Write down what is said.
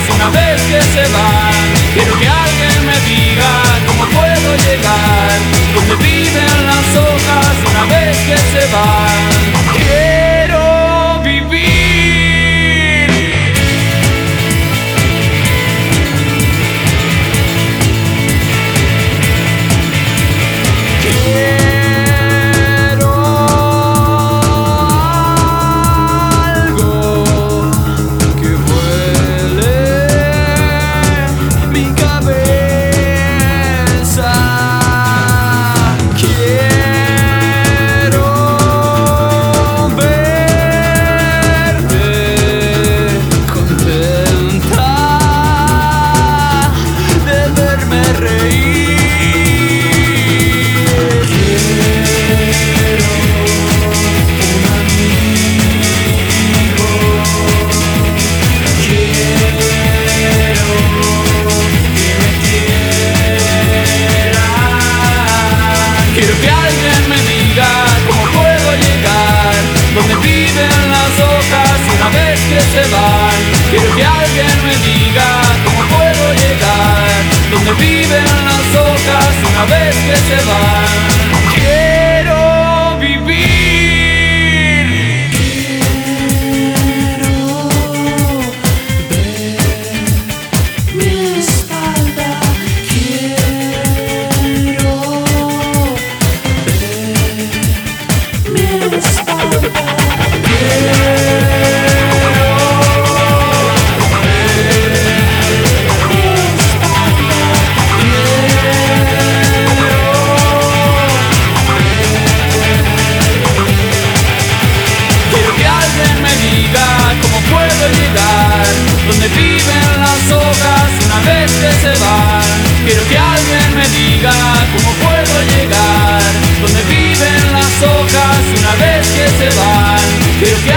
una vez que se van. Quiero que alguien me diga cómo puedo llegar donde viven las hojas una vez que se van. Quiero vivir. Quiero que alguien me diga cómo puedo llegar donde viven las hojas una vez que se van. Quiero que alguien me diga cómo puedo llegar donde viven las hojas una vez que se van. Quiero vivir. Donde viven las hojas una vez que se van. Quiero que alguien me diga cómo puedo llegar donde viven las hojas una vez que se van. Quiero que